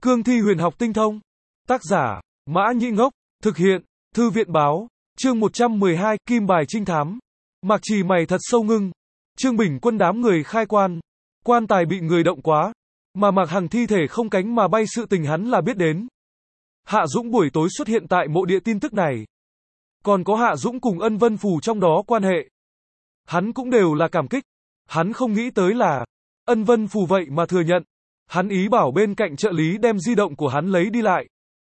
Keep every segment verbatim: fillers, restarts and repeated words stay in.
Cương thi huyền học tinh thông. Tác giả, Mã Nhĩ Ngốc. Thực hiện, Thư viện Báo. Chương một trăm mười hai, Kim bài trinh thám. Mạc Trì mày thật sâu ngưng. Trương Bình Quân đám người khai quan. Quan tài bị người động quá. Mà Mạc Hằng thi thể không cánh mà bay, sự tình hắn là biết đến. Hạ Dũng buổi tối xuất hiện tại mộ địa, tin tức này. Còn có Hạ Dũng cùng Ân Vân Phù trong đó quan hệ. Hắn cũng đều là cảm kích. Hắn không nghĩ tới là Ân Vân Phù vậy mà thừa nhận. Hắn ý bảo bên cạnh trợ lý đem di động của hắn lấy đi lại.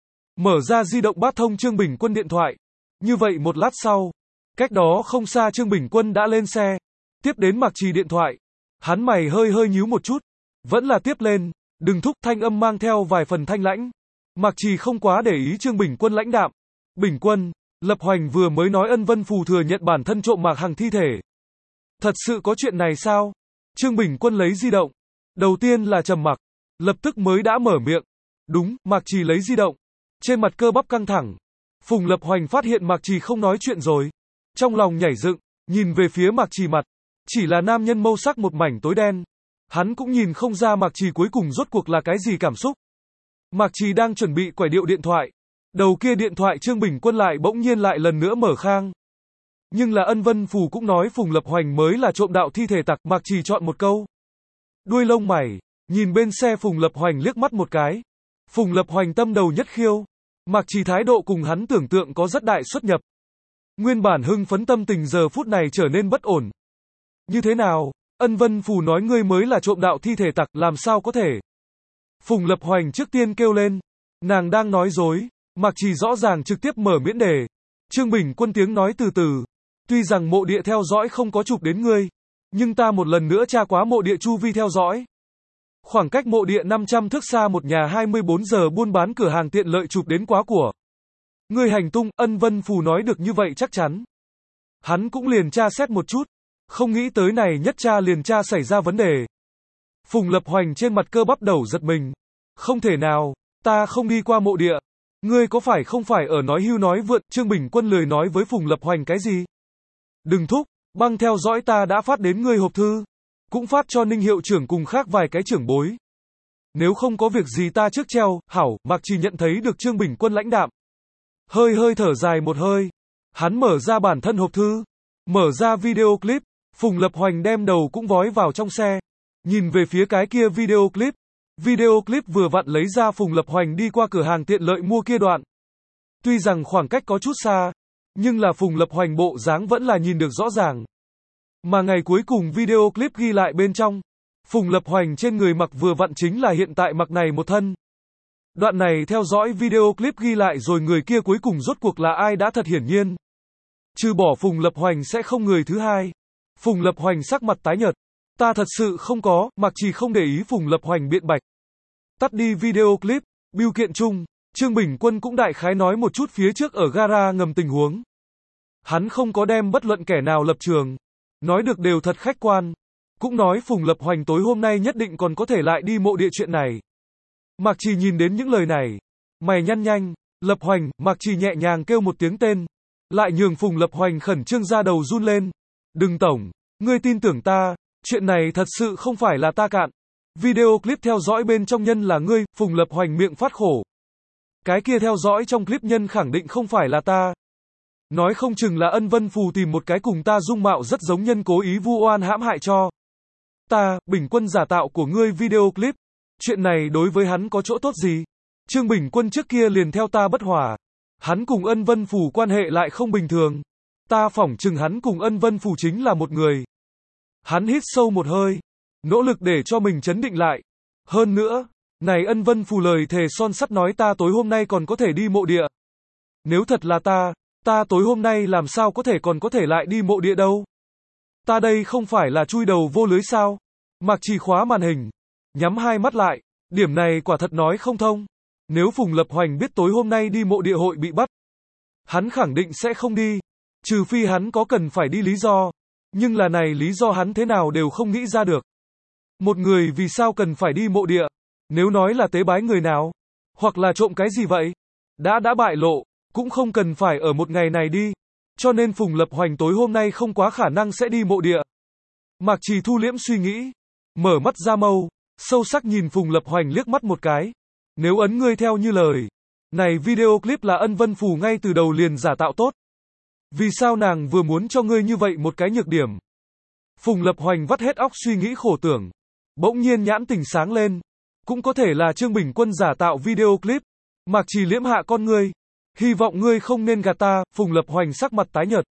Mở ra di động bắt thông Trương Bình Quân điện thoại. Như vậy một lát sau, cách đó không xa Trương Bình Quân đã lên xe. Tiếp đến Mạc Trì điện thoại. Hắn mày hơi hơi nhíu một chút. Vẫn là tiếp lên. Đừng thúc, thanh âm mang theo vài phần thanh lãnh. Mạc Trì không quá để ý Trương Bình Quân lãnh đạm. Bình Quân, Lập Hoành vừa mới nói Ân Vân Phù thừa nhận bản thân trộm Mạc Hằng thi thể. Thật sự có chuyện này sao? Trương Bình Quân lấy di động. Đầu tiên là trầm mặc. Lập tức mới đã mở miệng. Đúng, Mạc Trì lấy di động. Trên mặt cơ bắp căng thẳng. Phùng Lập Hoành phát hiện Mạc Trì không nói chuyện rồi. Trong lòng nhảy dựng, nhìn về phía Mạc Trì mặt. Chỉ là nam nhân mâu sắc một mảnh tối đen. Hắn cũng nhìn không ra Mạc Trì cuối cùng rốt cuộc là cái gì cảm xúc. Mạc Trì đang chuẩn bị quải điệu điện thoại. Đầu kia điện thoại Trương Bình Quân lại bỗng nhiên lại lần nữa mở khang. Nhưng là Ân Vân Phù cũng nói Phùng Lập Hoành mới là trộm đạo thi thể tặc. Mạc Trì chọn một câu. Đuôi lông mày, nhìn bên xe Phùng Lập Hoành liếc mắt một cái. Phùng Lập Hoành tâm đầu nhất khiêu. Mạc Trì thái độ cùng hắn tưởng tượng có rất đại xuất nhập. Nguyên bản hưng phấn tâm tình giờ phút này trở nên bất ổn. Như thế nào? Ân Vân Phù nói ngươi mới là trộm đạo thi thể tặc, làm sao có thể? Phùng Lập Hoành trước tiên kêu lên. Nàng đang nói dối. Mạc Trì rõ ràng trực tiếp mở miễn đề. Trương Bình Quân tiếng nói từ từ. Tuy rằng mộ địa theo dõi không có chụp đến ngươi, nhưng ta một lần nữa tra quá mộ địa chu vi theo dõi. Khoảng cách mộ địa năm trăm thước xa một nhà hai mươi bốn giờ buôn bán cửa hàng tiện lợi chụp đến quá của ngươi hành tung. Ân Vân Phù nói được như vậy chắc chắn. Hắn cũng liền tra xét một chút. Không nghĩ tới này nhất tra liền tra xảy ra vấn đề. Phùng Lập Hoành trên mặt cơ bắp đầu giật mình. Không thể nào, ta không đi qua mộ địa. Ngươi có phải không phải ở nói hưu nói vượn? Trương Bình Quân lười nói với Phùng Lập Hoành cái gì? Đừng thúc, băng theo dõi ta đã phát đến ngươi hộp thư. Cũng phát cho Ninh hiệu trưởng cùng khác vài cái trưởng bối. Nếu không có việc gì ta trước treo, hảo. Mạc Trì nhận thấy được Trương Bình Quân lãnh đạm. Hơi hơi thở dài một hơi. Hắn mở ra bản thân hộp thư. Mở ra video clip. Phùng Lập Hoành đem đầu cũng vói vào trong xe. Nhìn về phía cái kia video clip. Video clip vừa vặn lấy ra Phùng Lập Hoành đi qua cửa hàng tiện lợi mua kia đoạn. Tuy rằng khoảng cách có chút xa, nhưng là Phùng Lập Hoành bộ dáng vẫn là nhìn được rõ ràng. Mà ngày cuối cùng video clip ghi lại bên trong, Phùng Lập Hoành trên người mặc vừa vặn chính là hiện tại mặc này một thân. Đoạn này theo dõi video clip ghi lại rồi người kia cuối cùng rốt cuộc là ai đã thật hiển nhiên. Trừ bỏ Phùng Lập Hoành sẽ không người thứ hai. Phùng Lập Hoành sắc mặt tái nhợt. Ta thật sự không có. Mạc Trì không để ý Phùng Lập Hoành biện bạch. Tắt đi video clip. Bưu kiện chung, Trương Bình Quân cũng đại khái nói một chút phía trước ở gara ngầm tình huống. Hắn không có đem bất luận kẻ nào lập trường. Nói được đều thật khách quan. Cũng nói Phùng Lập Hoành tối hôm nay nhất định còn có thể lại đi mộ địa chuyện này. Mạc Trì nhìn đến những lời này. Mày nhăn nhanh. Lập Hoành. Mạc Trì nhẹ nhàng kêu một tiếng tên. Lại nhường Phùng Lập Hoành khẩn trương ra đầu run lên. Đừng tổng. Ngươi tin tưởng ta. Chuyện này thật sự không phải là ta cạn. Video clip theo dõi bên trong nhân là ngươi. Phùng Lập Hoành miệng phát khổ. Cái kia theo dõi trong clip nhân khẳng định không phải là ta. Nói không chừng là Ân Vân Phù tìm một cái cùng ta dung mạo rất giống nhân cố ý vu oan hãm hại cho ta. Bình Quân giả tạo của ngươi video clip. Chuyện này đối với hắn có chỗ tốt gì? Trương Bình Quân trước kia liền theo ta bất hòa. Hắn cùng Ân Vân Phù quan hệ lại không bình thường. Ta phỏng chừng hắn cùng Ân Vân Phù chính là một người. Hắn hít sâu một hơi. Nỗ lực để cho mình trấn định lại. Hơn nữa, này Ân Vân Phù lời thề son sắt nói ta tối hôm nay còn có thể đi mộ địa. Nếu thật là ta, ta tối hôm nay làm sao có thể còn có thể lại đi mộ địa đâu? Ta đây không phải là chui đầu vô lưới sao? Mạc Trì khóa màn hình. Nhắm hai mắt lại. Điểm này quả thật nói không thông. Nếu Phùng Lập Hoành biết tối hôm nay đi mộ địa hội bị bắt, hắn khẳng định sẽ không đi. Trừ phi hắn có cần phải đi lý do. Nhưng là này lý do hắn thế nào đều không nghĩ ra được. Một người vì sao cần phải đi mộ địa? Nếu nói là tế bái người nào? Hoặc là trộm cái gì vậy? Đã đã bại lộ, cũng không cần phải ở một ngày này đi. Cho nên Phùng Lập Hoành tối hôm nay không quá khả năng sẽ đi mộ địa. Mạc Trì thu liễm suy nghĩ. Mở mắt ra mâu. Sâu sắc nhìn Phùng Lập Hoành liếc mắt một cái. Nếu ấn ngươi theo như lời. Này video clip là Ân Vân Phù ngay từ đầu liền giả tạo tốt. Vì sao nàng vừa muốn cho ngươi như vậy một cái nhược điểm? Phùng Lập Hoành vắt hết óc suy nghĩ khổ tưởng. Bỗng nhiên nhãn tình sáng lên. Cũng có thể là Trương Bình Quân giả tạo video clip. Mạc Trì liễm hạ con ngươi. Hy vọng ngươi không nên gạt ta. Phùng Lập Hoành sắc mặt tái nhợt.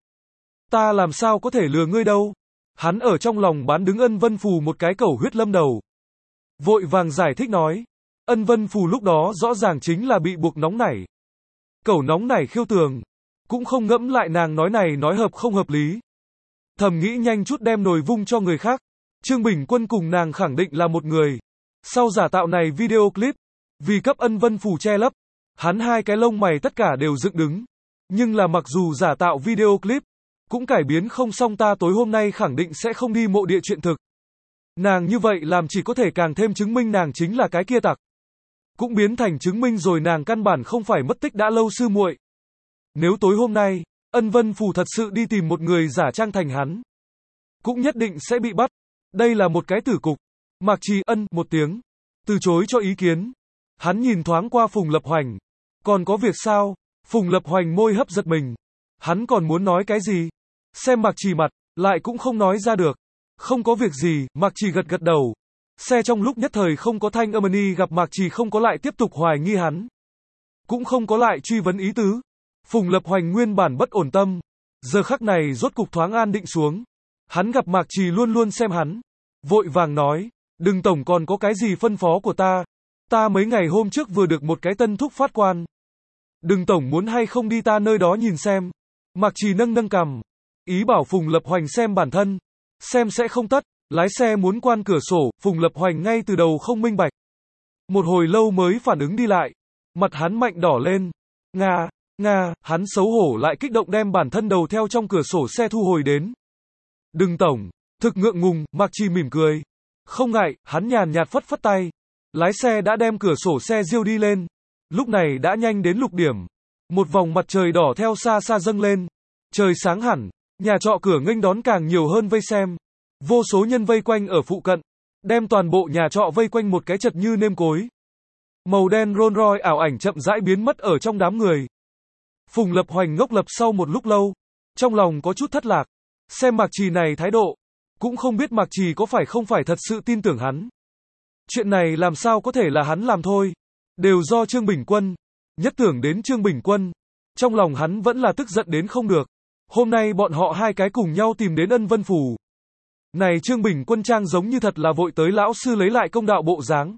Ta làm sao có thể lừa ngươi đâu? Hắn ở trong lòng bán đứng Ân Vân Phù một cái cẩu huyết lâm đầu. Vội vàng giải thích nói. Ân Vân Phù lúc đó rõ ràng chính là bị buộc nóng nảy. Cẩu nóng nảy khiêu tường. Cũng không ngẫm lại nàng nói này nói hợp không hợp lý. Thầm nghĩ nhanh chút đem nồi vung cho người khác. Trương Bình Quân cùng nàng khẳng định là một người. Sau giả tạo này video clip, vì cấp Ân Vân Phù che lấp, hắn hai cái lông mày tất cả đều dựng đứng. Nhưng là mặc dù giả tạo video clip, cũng cải biến không xong ta tối hôm nay khẳng định sẽ không đi mộ địa chuyện thực. Nàng như vậy làm chỉ có thể càng thêm chứng minh nàng chính là cái kia tặc. Cũng biến thành chứng minh rồi nàng căn bản không phải mất tích đã lâu sư muội. Nếu tối hôm nay, Ân Vân Phù thật sự đi tìm một người giả trang thành hắn, cũng nhất định sẽ bị bắt. Đây là một cái tử cục. Mạc Trì ân một tiếng, từ chối cho ý kiến. Hắn nhìn thoáng qua Phùng Lập Hoành. Còn có việc sao? Phùng Lập Hoành môi hấp giật mình. Hắn còn muốn nói cái gì? Xem Mạc Trì mặt, lại cũng không nói ra được. Không có việc gì, Mạc Trì gật gật đầu. Xe trong lúc nhất thời không có thanh âm ni gặp Mạc Trì không có lại tiếp tục hoài nghi hắn. Cũng không có lại truy vấn ý tứ. Phùng Lập Hoành nguyên bản bất ổn tâm. Giờ khắc này rốt cục thoáng an định xuống. Hắn gặp Mạc Trì luôn luôn xem hắn. Vội vàng nói. Đừng tổng còn có cái gì phân phó của ta. Ta mấy ngày hôm trước vừa được một cái tân thúc phát quan. Đừng tổng muốn hay không đi ta nơi đó nhìn xem. Mạc Trì nâng nâng cằm. Ý bảo Phùng Lập Hoành xem bản thân. Xem sẽ không tất. Lái xe muốn quan cửa sổ. Phùng Lập Hoành ngay từ đầu không minh bạch. Một hồi lâu mới phản ứng đi lại. Mặt hắn mạnh đỏ lên. Nga, Nga, hắn xấu hổ lại kích động đem bản thân đầu theo trong cửa sổ xe thu hồi đến. Đừng tổng, thực ngượng ngùng, Mạc Trì mỉm cười. Không ngại, hắn nhàn nhạt phất phất tay. Lái xe đã đem cửa sổ xe diêu đi lên. Lúc này đã nhanh đến lục điểm. Một vòng mặt trời đỏ theo xa xa dâng lên. Trời sáng hẳn, nhà trọ cửa nghênh đón càng nhiều hơn vây xem. Vô số nhân vây quanh ở phụ cận. Đem toàn bộ nhà trọ vây quanh một cái chật như nêm cối. Màu đen Rolls Royce ảo ảnh chậm rãi biến mất ở trong đám người. Phùng Lập Hoành ngốc lập sau một lúc lâu. Trong lòng có chút thất lạc. Xem Mạc Trì này thái độ. Cũng không biết Mạc Trì có phải không phải thật sự tin tưởng hắn. Chuyện này làm sao có thể là hắn làm thôi. Đều do Trương Bình Quân. Nhất tưởng đến Trương Bình Quân. Trong lòng hắn vẫn là tức giận đến không được. Hôm nay bọn họ hai cái cùng nhau tìm đến Ân Vân Phù. Này Trương Bình Quân trang giống như thật là vội tới lão sư lấy lại công đạo bộ dáng.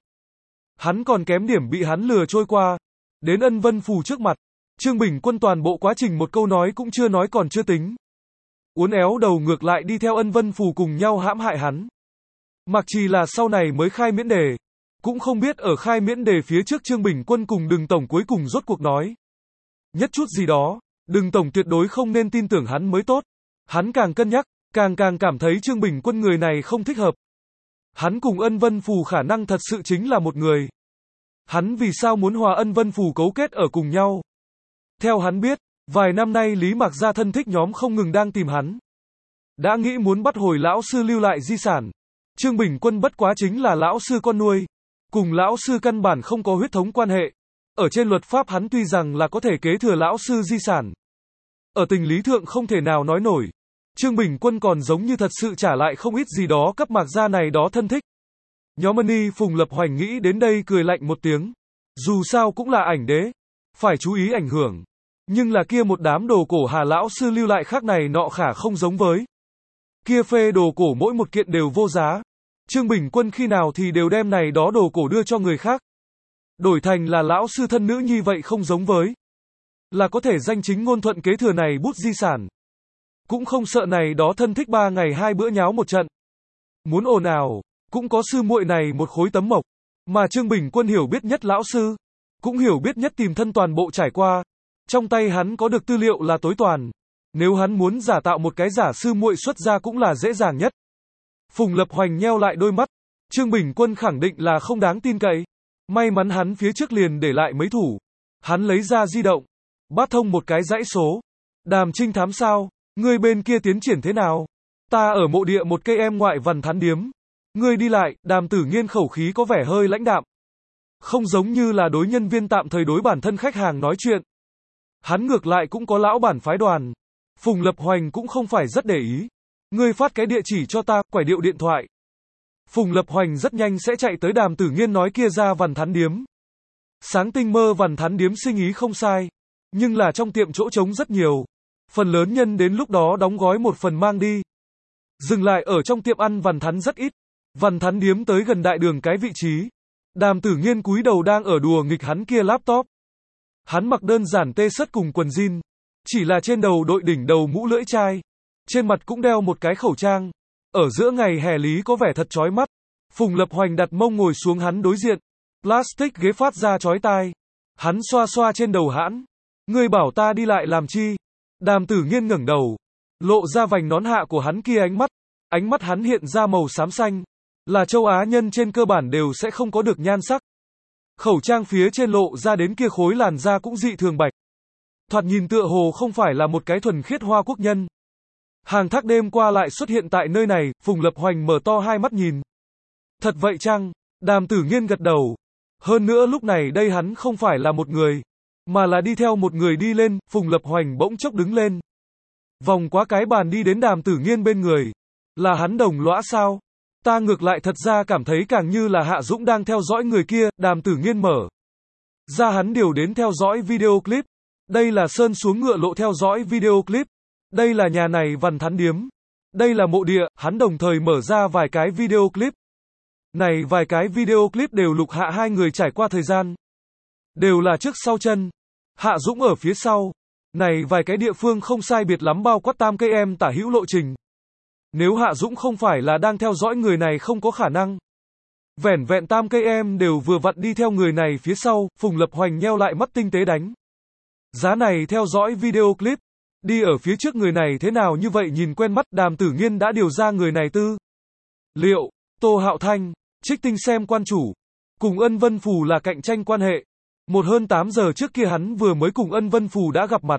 Hắn còn kém điểm bị hắn lừa trôi qua. Đến Ân Vân Phù trước mặt. Trương Bình Quân toàn bộ quá trình một câu nói cũng chưa nói còn chưa tính. Uốn éo đầu ngược lại đi theo Ân Vân Phù cùng nhau hãm hại hắn. Mạc Trì là sau này mới khai miễn đề. Cũng không biết ở khai miễn đề phía trước Trương Bình Quân cùng Đừng Tổng cuối cùng rốt cuộc nói. Nhất chút gì đó, Đừng Tổng tuyệt đối không nên tin tưởng hắn mới tốt. Hắn càng cân nhắc, càng càng cảm thấy Trương Bình Quân người này không thích hợp. Hắn cùng Ân Vân Phù khả năng thật sự chính là một người. Hắn vì sao muốn hòa Ân Vân Phù cấu kết ở cùng nhau? Theo hắn biết, vài năm nay Lý Mạc gia thân thích nhóm không ngừng đang tìm hắn. Đã nghĩ muốn bắt hồi lão sư lưu lại di sản. Trương Bình Quân bất quá chính là lão sư con nuôi. Cùng lão sư căn bản không có huyết thống quan hệ. Ở trên luật pháp hắn tuy rằng là có thể kế thừa lão sư di sản. Ở tình lý thượng không thể nào nói nổi. Trương Bình Quân còn giống như thật sự trả lại không ít gì đó cấp Mạc gia này đó thân thích. Nhóm Ni Phùng Lập Hoành nghĩ đến đây cười lạnh một tiếng. Dù sao cũng là ảnh đế. Phải chú ý ảnh hưởng. Nhưng là kia một đám đồ cổ Hà lão sư lưu lại khác này nọ khả không giống với. Kia phê đồ cổ mỗi một kiện đều vô giá. Trương Bình Quân khi nào thì đều đem này đó đồ cổ đưa cho người khác. Đổi thành là lão sư thân nữ như vậy không giống với. Là có thể danh chính ngôn thuận kế thừa này bút di sản. Cũng không sợ này đó thân thích ba ngày hai bữa nháo một trận. Muốn ồn ào, cũng có sư muội này một khối tấm mộc. Mà Trương Bình Quân hiểu biết nhất lão sư. Cũng hiểu biết nhất tìm thân toàn bộ trải qua. Trong tay hắn có được tư liệu là tối toàn. Nếu hắn muốn giả tạo một cái giả sư muội xuất ra cũng là dễ dàng nhất. Phùng Lập Hoành nheo lại đôi mắt. Trương Bình Quân khẳng định là không đáng tin cậy. May mắn hắn phía trước liền để lại mấy thủ. Hắn lấy ra di động. Bắt thông một cái dãy số. Đàm trinh thám sao? Ngươi bên kia tiến triển thế nào? Ta ở mộ địa một cây em ngoại vằn thán điếm. Ngươi đi lại, Đàm Tử Nghiên khẩu khí có vẻ hơi lãnh đạm. Không giống như là đối nhân viên tạm thời đối bản thân khách hàng nói chuyện. Hắn ngược lại cũng có lão bản phái đoàn. Phùng Lập Hoành cũng không phải rất để ý. Ngươi phát cái địa chỉ cho ta, quải điệu điện thoại. Phùng Lập Hoành rất nhanh sẽ chạy tới Đàm Tử Nghiên nói kia ra Vằn Thắn Điếm. Sáng tinh mơ Vằn Thắn Điếm sinh ý không sai. Nhưng là trong tiệm chỗ trống rất nhiều. Phần lớn nhân đến lúc đó đóng gói một phần mang đi. Dừng lại ở trong tiệm ăn Vằn Thắn rất ít. Vằn Thắn Điếm tới gần đại đường cái vị trí. Đàm Tử Nghiên cúi đầu đang ở đùa nghịch hắn kia laptop. Hắn mặc đơn giản tê sất cùng quần jean. Chỉ là trên đầu đội đỉnh đầu mũ lưỡi chai. Trên mặt cũng đeo một cái khẩu trang. Ở giữa ngày hè lý có vẻ thật chói mắt. Phùng Lập Hoành đặt mông ngồi xuống hắn đối diện. Plastic ghế phát ra chói tai. Hắn xoa xoa trên đầu hãn. Ngươi bảo ta đi lại làm chi? Đàm Tử Nghiên ngẩng đầu. Lộ ra vành nón hạ của hắn kia ánh mắt. Ánh mắt hắn hiện ra màu xám xanh. Là châu Á nhân trên cơ bản đều sẽ không có được nhan sắc. Khẩu trang phía trên lộ ra đến kia khối làn da cũng dị thường bạch. Thoạt nhìn tựa hồ không phải là một cái thuần khiết Hoa Quốc nhân. Hàng thác đêm qua lại xuất hiện tại nơi này, Phùng Lập Hoành mở to hai mắt nhìn. Thật vậy chăng? Đàm Tử Nghiên gật đầu. Hơn nữa lúc này đây hắn không phải là một người, mà là đi theo một người đi lên, Phùng Lập Hoành bỗng chốc đứng lên. Vòng qua cái bàn đi đến Đàm Tử Nghiên bên người. Là hắn đồng lõa sao? Ta ngược lại thật ra cảm thấy càng như là Hạ Dũng đang theo dõi người kia, Đàm Tử Nghiên mở ra hắn điều đến theo dõi video clip. Đây là sơn xuống ngựa lộ theo dõi video clip. Đây là nhà này Vằn Thắn Điếm. Đây là mộ địa, hắn đồng thời mở ra vài cái video clip. Này vài cái video clip đều lục hạ hai người trải qua thời gian. Đều là trước sau chân. Hạ Dũng ở phía sau. Này vài cái địa phương không sai biệt lắm bao quát tam cây em tả hữu lộ trình. Nếu Hạ Dũng không phải là đang theo dõi người này không có khả năng. Vẻn vẹn tam cây em đều vừa vặn đi theo người này phía sau, Phùng Lập Hoành nheo lại mắt tinh tế đánh. Giá này theo dõi video clip. Đi ở phía trước người này thế nào như vậy nhìn quen mắt, Đàm Tử Nghiên đã điều ra người này tư. Liệu, Tô Hạo Thanh, Trích Tinh xem quan chủ, cùng Ân Vân Phù là cạnh tranh quan hệ. Một hơn tám giờ trước kia hắn vừa mới cùng Ân Vân Phù đã gặp mặt.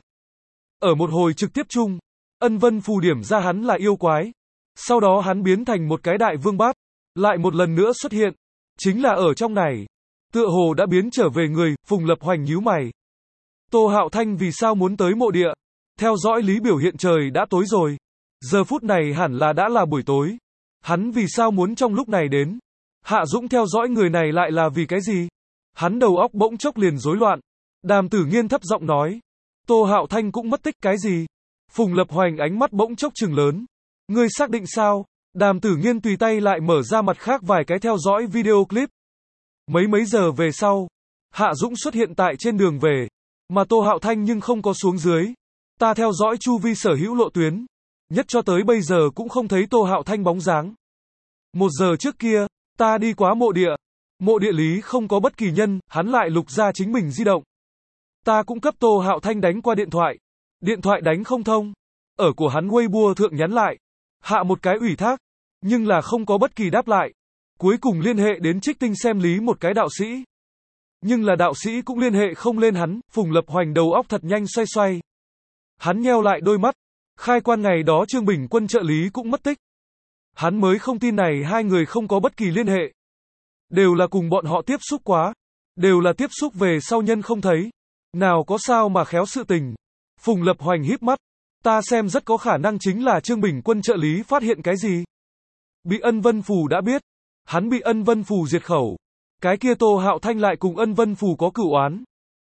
Ở một hồi trực tiếp chung, Ân Vân Phù điểm ra hắn là yêu quái. Sau đó hắn biến thành một cái đại vương bát, lại một lần nữa xuất hiện. Chính là ở trong này. Tựa hồ đã biến trở về người, Phùng Lập Hoành nhíu mày. Tô Hạo Thanh vì sao muốn tới mộ địa? Theo dõi lý biểu hiện trời đã tối rồi. Giờ phút này hẳn là đã là buổi tối. Hắn vì sao muốn trong lúc này đến? Hạ Dũng theo dõi người này lại là vì cái gì? Hắn đầu óc bỗng chốc liền rối loạn. Đàm Tử Nghiên thấp giọng nói. Tô Hạo Thanh cũng mất tích cái gì? Phùng Lập Hoành ánh mắt bỗng chốc trừng lớn. Ngươi xác định sao? Đàm Tử Nghiên tùy tay lại mở ra mặt khác vài cái theo dõi video clip. Mấy mấy giờ về sau, Hạ Dũng xuất hiện tại trên đường về, mà Tô Hạo Thanh nhưng không có xuống dưới. Ta theo dõi chu vi sở hữu lộ tuyến, nhất cho tới bây giờ cũng không thấy Tô Hạo Thanh bóng dáng. Một giờ trước kia, ta đi quá mộ địa. Mộ địa lý không có bất kỳ nhân, hắn lại lục ra chính mình di động. Ta cũng cấp Tô Hạo Thanh đánh qua điện thoại. Điện thoại đánh không thông. Ở của hắn Weibo thượng nhắn lại. Hạ một cái ủy thác. Nhưng là không có bất kỳ đáp lại. Cuối cùng liên hệ đến Trích Tinh xem lý một cái đạo sĩ. Nhưng là đạo sĩ cũng liên hệ không lên hắn, Phùng Lập Hoành đầu óc thật nhanh xoay xoay. Hắn nheo lại đôi mắt. Khai quan ngày đó Trương Bình Quân trợ lý cũng mất tích. Hắn mới không tin này hai người không có bất kỳ liên hệ. Đều là cùng bọn họ tiếp xúc quá. Đều là tiếp xúc về sau nhân không thấy. Nào có sao mà khéo sự tình. Phùng Lập Hoành híp mắt. Ta xem rất có khả năng chính là Trương Bình Quân trợ lý phát hiện cái gì. Bị Ân Vân Phù đã biết. Hắn bị Ân Vân Phù diệt khẩu. Cái kia Tô Hạo Thanh lại cùng Ân Vân Phù có cửu oán.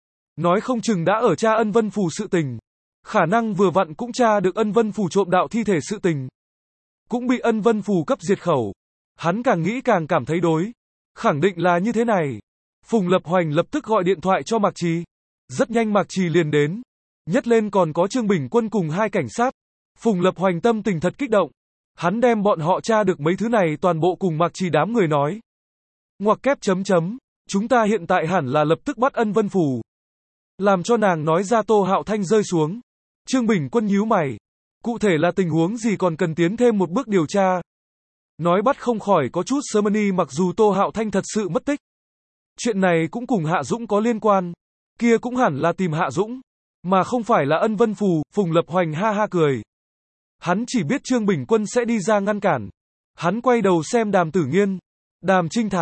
Nói không chừng đã ở tra Ân Vân Phù sự tình. Khả năng vừa vặn cũng tra được Ân Vân Phù trộm đạo thi thể sự tình. Cũng bị Ân Vân Phù cấp diệt khẩu. Hắn càng nghĩ càng cảm thấy đối. Khẳng định là như thế này. Phùng Lập Hoành lập tức gọi điện thoại cho Mạc Trì. Rất nhanh Mạc Trì liền đến. Nhất lên còn có Trương Bình Quân cùng hai cảnh sát. Phùng Lập Hoành tâm tình thật kích động. Hắn đem bọn họ tra được mấy thứ này toàn bộ cùng Mạc Trì đám người nói. Ngoặc kép chấm chấm. Chúng ta hiện tại hẳn là lập tức bắt Ân Vân Phù. Làm cho nàng nói ra Tô Hạo Thanh rơi xuống. Trương Bình Quân nhíu mày. Cụ thể là tình huống gì còn cần tiến thêm một bước điều tra. Nói bắt không khỏi có chút sơ mani mặc dù Tô Hạo Thanh thật sự mất tích. Chuyện này cũng cùng Hạ Dũng có liên quan. Kia cũng hẳn là tìm Hạ Dũng. Mà không phải là Ân Vân Phù, Phùng Lập Hoành ha ha cười. Hắn chỉ biết Trương Bình Quân sẽ đi ra ngăn cản. Hắn quay đầu xem Đàm Tử Nghiên. Đàm trinh thám.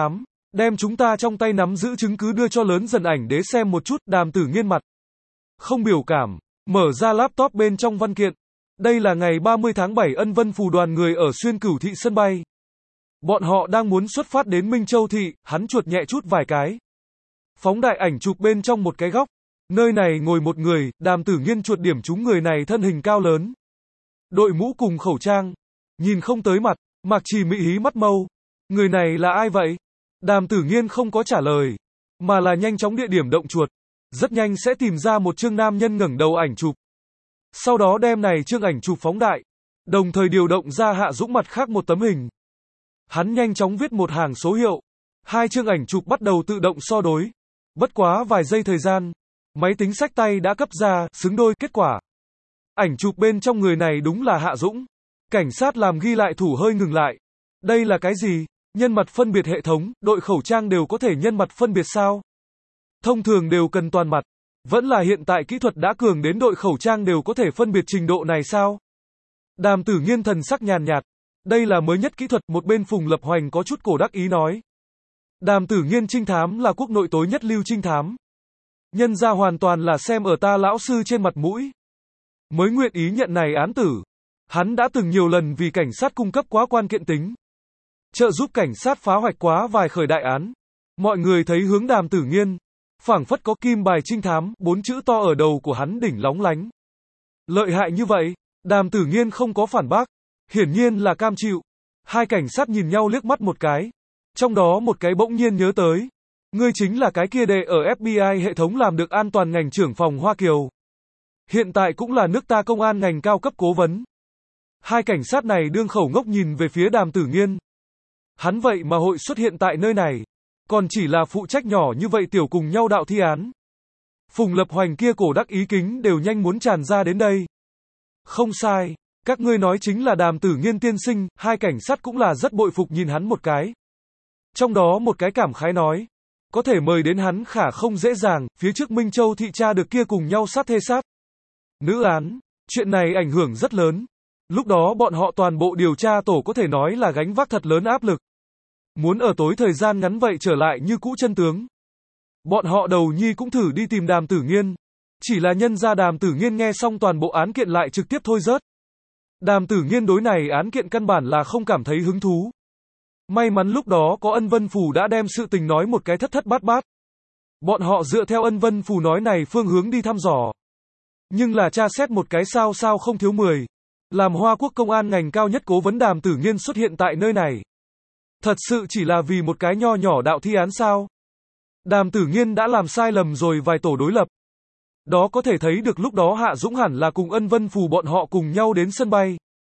Đem chúng ta trong tay nắm giữ chứng cứ đưa cho lớn dần ảnh đế xem một chút, Đàm Tử Nghiên mặt không biểu cảm, mở ra laptop bên trong văn kiện. Đây là ngày ba mươi tháng bảy, Ân Vân Phù đoàn người ở Xuyên Cửu Thị sân bay. Bọn họ đang muốn xuất phát đến Minh Châu Thị, hắn chuột nhẹ chút vài cái. Phóng đại ảnh chụp bên trong một cái góc. Nơi này ngồi một người, Đàm Tử Nghiên chuột điểm trúng người này thân hình cao lớn. Đội mũ cùng khẩu trang. Nhìn không tới mặt, Mạc Trì mị hí mắt mâu. Người này là ai vậy? Đàm Tử Nghiên không có trả lời, mà là nhanh chóng địa điểm động chuột. Rất nhanh sẽ tìm ra một chương nam nhân ngẩng đầu ảnh chụp. Sau đó đem này chương ảnh chụp phóng đại, đồng thời điều động ra Hạ Dũng mặt khác một tấm hình. Hắn nhanh chóng viết một hàng số hiệu. Hai chương ảnh chụp bắt đầu tự động so đối. Bất quá vài giây thời gian, máy tính xách tay đã cấp ra, xứng đôi, kết quả. Ảnh chụp bên trong người này đúng là Hạ Dũng. Cảnh sát làm ghi lại thủ hơi ngừng lại. Đây là cái gì? Nhân mặt phân biệt hệ thống, đội khẩu trang đều có thể nhân mặt phân biệt sao? Thông thường đều cần toàn mặt. Vẫn là hiện tại kỹ thuật đã cường đến đội khẩu trang đều có thể phân biệt trình độ này sao? Đàm Tử Nghiên thần sắc nhàn nhạt. Đây là mới nhất kỹ thuật, một bên Phùng Lập Hoành có chút cổ đắc ý nói. Đàm Tử Nghiên trinh thám là quốc nội tối nhất lưu trinh thám. Nhân ra hoàn toàn là xem ở ta lão sư trên mặt mũi. Mới nguyện ý nhận này án tử. Hắn đã từng nhiều lần vì cảnh sát cung cấp quá quan kiện tính. Trợ giúp cảnh sát phá hoạch quá vài khởi đại án. Mọi người thấy hướng Đàm Tử Nghiên. Phảng phất có kim bài trinh thám, bốn chữ to ở đầu của hắn đỉnh lóng lánh. Lợi hại như vậy, Đàm Tử Nghiên không có phản bác. Hiển nhiên là cam chịu. Hai cảnh sát nhìn nhau liếc mắt một cái. Trong đó một cái bỗng nhiên nhớ tới. Ngươi chính là cái kia đệ ở ép bê i hệ thống làm được an toàn ngành trưởng phòng Hoa Kiều. Hiện tại cũng là nước ta công an ngành cao cấp cố vấn. Hai cảnh sát này đương khẩu ngốc nhìn về phía Đàm Tử Nghiên. Hắn vậy mà hội xuất hiện tại nơi này. Còn chỉ là phụ trách nhỏ như vậy tiểu cùng nhau đạo thi án. Phùng Lập Hoành kia cổ đắc ý kính đều nhanh muốn tràn ra đến đây. Không sai, các ngươi nói chính là Đàm Tử Nghiên tiên sinh, hai cảnh sát cũng là rất bội phục nhìn hắn một cái. Trong đó một cái cảm khái nói, có thể mời đến hắn khả không dễ dàng, phía trước Minh Châu thị tra được kia cùng nhau sát thê sát. Nữ án, chuyện này ảnh hưởng rất lớn. Lúc đó bọn họ toàn bộ điều tra tổ có thể nói là gánh vác thật lớn áp lực. Muốn ở tối thời gian ngắn vậy trở lại như cũ chân tướng. Bọn họ đầu nhi cũng thử đi tìm Đàm Tử Nghiên. Chỉ là nhân ra Đàm Tử Nghiên nghe xong toàn bộ án kiện lại trực tiếp thôi rớt. Đàm Tử Nghiên đối này án kiện căn bản là không cảm thấy hứng thú. May mắn lúc đó có Ân Vân Phù đã đem sự tình nói một cái thất thất bát bát. Bọn họ dựa theo Ân Vân Phù nói này phương hướng đi thăm dò. Nhưng là tra xét một cái sao sao không thiếu mười. Làm Hoa Quốc công an ngành cao nhất cố vấn Đàm Tử Nghiên xuất hiện tại nơi này. Thật sự chỉ là vì một cái nho nhỏ đạo thi án sao? Đàm Tử Nghiên đã làm sai lầm rồi vài tổ đối lập. Đó có thể thấy được lúc đó Hạ Dũng hẳn là cùng Ân Vân Phù bọn họ cùng nhau đến sân bay.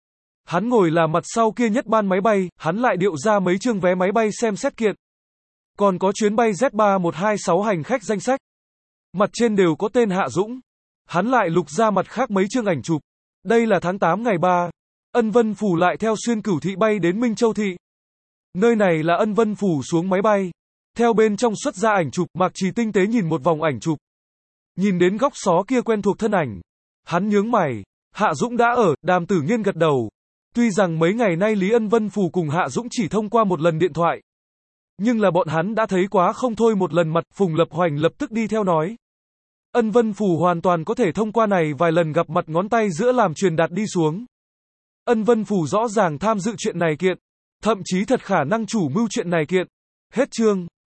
Hắn ngồi là mặt sau kia nhất ban máy bay, hắn lại điệu ra mấy chương vé máy bay xem xét kiện. Còn có chuyến bay Z ba một hai sáu hành khách danh sách. Mặt trên đều có tên Hạ Dũng. Hắn lại lục ra mặt khác mấy chương ảnh chụp. Đây là tháng tám ngày ba. Ân Vân Phù lại theo Xuyên Cửu Thị bay đến Minh Châu Thị. Nơi này là Ân Vân Phù xuống máy bay. Theo bên trong xuất ra ảnh chụp, Mạc Trì tinh tế nhìn một vòng ảnh chụp. Nhìn đến góc xó kia quen thuộc thân ảnh. Hắn nhướng mày. Hạ Dũng đã ở, Đàm Tử Nghiên gật đầu. Tuy rằng mấy ngày nay Lý Ân Vân Phù cùng Hạ Dũng chỉ thông qua một lần điện thoại. Nhưng là bọn hắn đã thấy quá không thôi một lần mặt, Phùng Lập Hoành lập tức đi theo nói. Ân Vân Phù hoàn toàn có thể thông qua này vài lần gặp mặt ngón tay giữa làm truyền đạt đi xuống. Ân Vân Phù rõ ràng tham dự chuyện này kiện. Thậm chí thật khả năng chủ mưu chuyện này kiện. Hết chương.